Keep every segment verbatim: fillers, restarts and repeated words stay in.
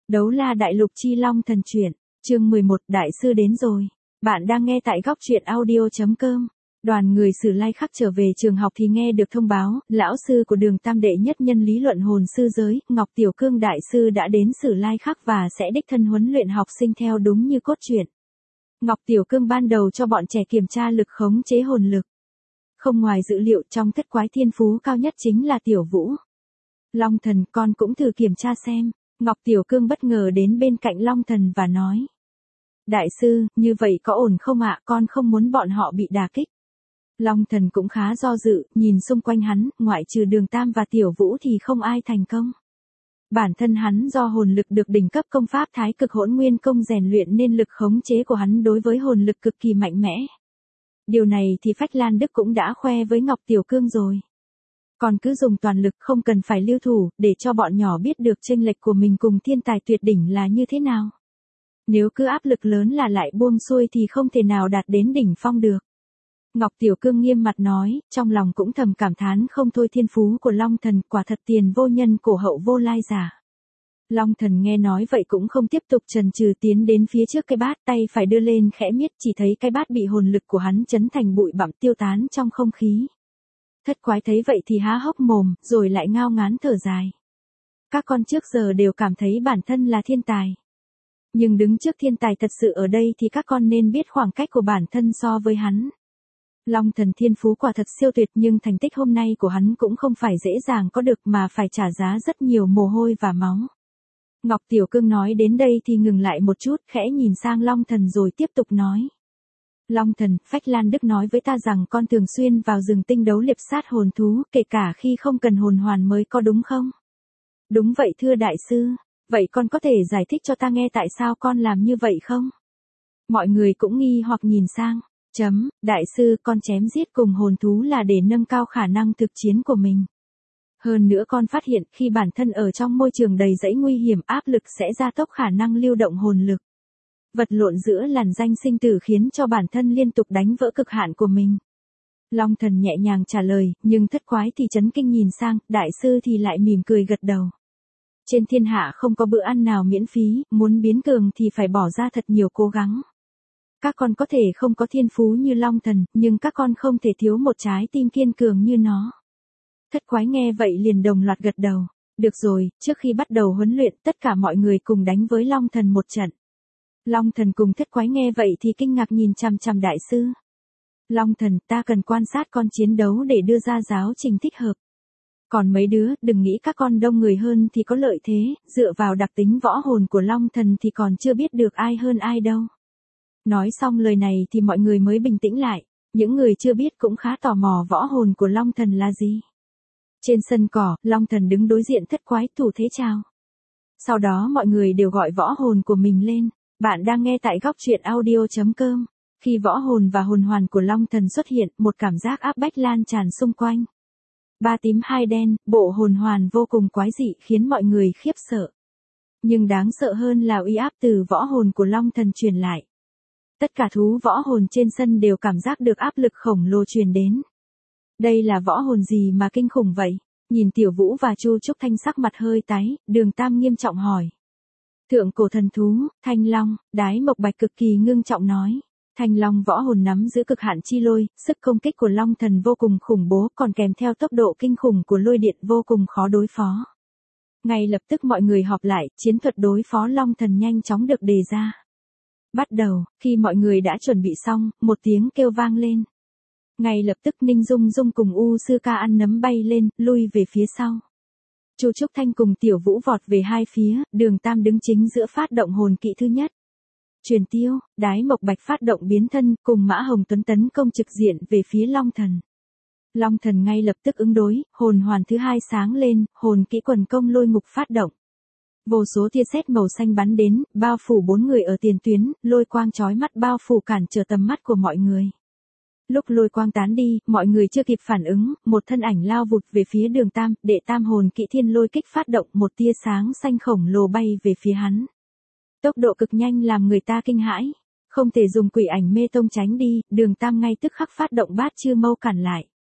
Đấu La Đại Lục Chi Long Thần Truyện, chương mười một, Đại sư đến rồi. Bạn đang nghe tại góc truyện audio chấm com. Đoàn người Sử Lai Khắc trở về trường học thì nghe được thông báo, lão sư của Đường Tam đệ nhất nhân lý luận hồn sư giới, Ngọc Tiểu Cương đại sư đã đến Sử Lai Khắc và sẽ đích thân huấn luyện học sinh theo đúng như cốt truyện. Ngọc Tiểu Cương ban đầu cho bọn trẻ kiểm tra lực khống chế hồn lực. Không ngoài dự liệu, trong thất quái thiên phú cao nhất chính là Tiểu Vũ. Long Thần, con cũng thử kiểm tra xem. Ngọc Tiểu Cương bất ngờ đến bên cạnh Long Thần và nói. Đại sư, như vậy có ổn không ạ, con không muốn bọn họ bị đả kích. Long Thần cũng khá do dự, nhìn xung quanh hắn, ngoại trừ Đường Tam và Tiểu Vũ thì không ai thành công. Bản thân hắn do hồn lực được đỉnh cấp công pháp Thái Cực Hỗn Nguyên Công rèn luyện nên lực khống chế của hắn đối với hồn lực cực kỳ mạnh mẽ. Điều này thì Phách Lan Đức cũng đã khoe với Ngọc Tiểu Cương rồi. Còn cứ dùng toàn lực không cần phải lưu thủ, để cho bọn nhỏ biết được chênh lệch của mình cùng thiên tài tuyệt đỉnh là như thế nào. Nếu cứ áp lực lớn là lại buông xuôi thì không thể nào đạt đến đỉnh phong được. Ngọc Tiểu Cương nghiêm mặt nói, trong lòng cũng thầm cảm thán không thôi, thiên phú của Long Thần quả thật tiền vô nhân cổ hậu vô lai giả. Long Thần nghe nói vậy cũng không tiếp tục chần chừ, tiến đến phía trước cái bát, tay phải đưa lên khẽ miết, chỉ thấy cái bát bị hồn lực của hắn chấn thành bụi bặm tiêu tán trong không khí. Thất quái thấy vậy thì há hốc mồm, rồi lại ngao ngán thở dài. Các con trước giờ đều cảm thấy bản thân là thiên tài. Nhưng đứng trước thiên tài thật sự ở đây thì các con nên biết khoảng cách của bản thân so với hắn. Long Thần thiên phú quả thật siêu tuyệt, nhưng thành tích hôm nay của hắn cũng không phải dễ dàng có được mà phải trả giá rất nhiều mồ hôi và máu. Ngọc Tiểu Cương nói đến đây thì ngừng lại một chút, khẽ nhìn sang Long Thần rồi tiếp tục nói. Long Thần, Phách Lan Đức nói với ta rằng con thường xuyên vào rừng tinh đấu liệp sát hồn thú, kể cả khi không cần hồn hoàn mới có đúng không? Đúng vậy thưa đại sư, vậy con có thể giải thích cho ta nghe tại sao con làm như vậy không? Mọi người cũng nghi hoặc nhìn sang. Chấm, đại sư, con chém giết cùng hồn thú là để nâng cao khả năng thực chiến của mình. Hơn nữa con phát hiện khi bản thân ở trong môi trường đầy rẫy nguy hiểm, áp lực sẽ gia tốc khả năng lưu động hồn lực. Vật lộn giữa làn danh sinh tử khiến cho bản thân liên tục đánh vỡ cực hạn của mình. Long Thần nhẹ nhàng trả lời, nhưng thất quái thì chấn kinh nhìn sang, đại sư thì lại mỉm cười gật đầu. Trên thiên hạ không có bữa ăn nào miễn phí, muốn biến cường thì phải bỏ ra thật nhiều cố gắng. Các con có thể không có thiên phú như Long Thần, nhưng các con không thể thiếu một trái tim kiên cường như nó. Thất quái nghe vậy liền đồng loạt gật đầu. Được rồi, trước khi bắt đầu huấn luyện, tất cả mọi người cùng đánh với Long Thần một trận. Long Thần cùng thất quái nghe vậy thì kinh ngạc nhìn chằm chằm đại sư. Long Thần, ta cần quan sát con chiến đấu để đưa ra giáo trình thích hợp. Còn mấy đứa, đừng nghĩ các con đông người hơn thì có lợi thế, dựa vào đặc tính võ hồn của Long Thần thì còn chưa biết được ai hơn ai đâu. Nói xong lời này thì mọi người mới bình tĩnh lại, những người chưa biết cũng khá tò mò võ hồn của Long Thần là gì. Trên sân cỏ, Long Thần đứng đối diện thất quái, thủ thế chào. Sau đó mọi người đều gọi võ hồn của mình lên. Bạn đang nghe tại góc truyện audio chấm com. Khi võ hồn và hồn hoàn của Long Thần xuất hiện, một cảm giác áp bách lan tràn xung quanh. Ba tím hai đen, bộ hồn hoàn vô cùng quái dị khiến mọi người khiếp sợ. Nhưng đáng sợ hơn là uy áp từ võ hồn của Long Thần truyền lại. Tất cả thú võ hồn trên sân đều cảm giác được áp lực khổng lồ truyền đến. Đây là võ hồn gì mà kinh khủng vậy? Nhìn Tiểu Vũ và Chu Trúc Thanh sắc mặt hơi tái, Đường Tam nghiêm trọng hỏi. Thượng cổ thần thú, Thanh Long, Đái Mộc Bạch cực kỳ ngưng trọng nói. Thanh Long võ hồn nắm giữ cực hạn chi lôi, sức công kích của Long Thần vô cùng khủng bố, còn kèm theo tốc độ kinh khủng của lôi điện vô cùng khó đối phó. Ngay lập tức mọi người họp lại, chiến thuật đối phó Long Thần nhanh chóng được đề ra. Bắt đầu, khi mọi người đã chuẩn bị xong, một tiếng kêu vang lên. Ngay lập tức Ninh Dung Dung cùng U Sư Ca ăn nấm bay lên, lui về phía sau. Chu Trúc Thanh cùng Tiểu Vũ vọt về hai phía, Đường Tam đứng chính giữa phát động hồn kỵ thứ nhất. Truyền Tiêu, Đái Mộc Bạch phát động biến thân, cùng Mã Hồng Tuấn tấn công trực diện về phía Long Thần. Long Thần ngay lập tức ứng đối, hồn hoàn thứ hai sáng lên, hồn kỹ quần công lôi ngục phát động. Vô số tia sét màu xanh bắn đến, bao phủ bốn người ở tiền tuyến, lôi quang chói mắt bao phủ cản trở tầm mắt của mọi người. Lúc lôi quang tán đi, mọi người chưa kịp phản ứng, một thân ảnh lao vụt về phía Đường Tam, đệ tam hồn kỵ thiên lôi kích phát động, một tia sáng xanh khổng lồ bay về phía hắn. Tốc độ cực nhanh làm người ta kinh hãi, không thể dùng quỷ ảnh mê tông tránh đi, Đường Tam ngay tức khắc phát động bát chư mâu cản lại.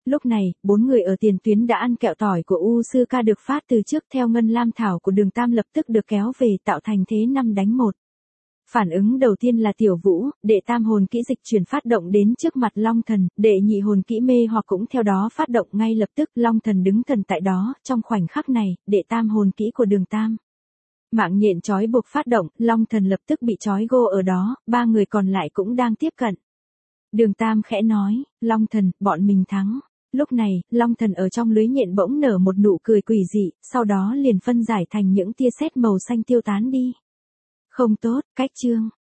Lúc này, bốn người ở tiền tuyến đã ăn kẹo tỏi của U Sư Ca được phát từ trước theo ngân lam thảo của Đường Tam lập tức được kéo về tạo thành thế năm đánh một. Phản ứng đầu tiên là Tiểu Vũ, đệ tam hồn kỹ dịch chuyển phát động đến trước mặt Long Thần, đệ nhị hồn kỹ mê hoặc cũng theo đó phát động ngay lập tức. Long Thần đứng thần tại đó, trong khoảnh khắc này, đệ tam hồn kỹ của Đường Tam. Mạng nhện trói buộc phát động, Long Thần lập tức bị trói gô ở đó, ba người còn lại cũng đang tiếp cận. Đường Tam khẽ nói, Long Thần, bọn mình thắng. Lúc này, Long Thần ở trong lưới nhện bỗng nở một nụ cười quỷ dị, sau đó liền phân giải thành những tia sét màu xanh tiêu tán đi. Không tốt, cách chương.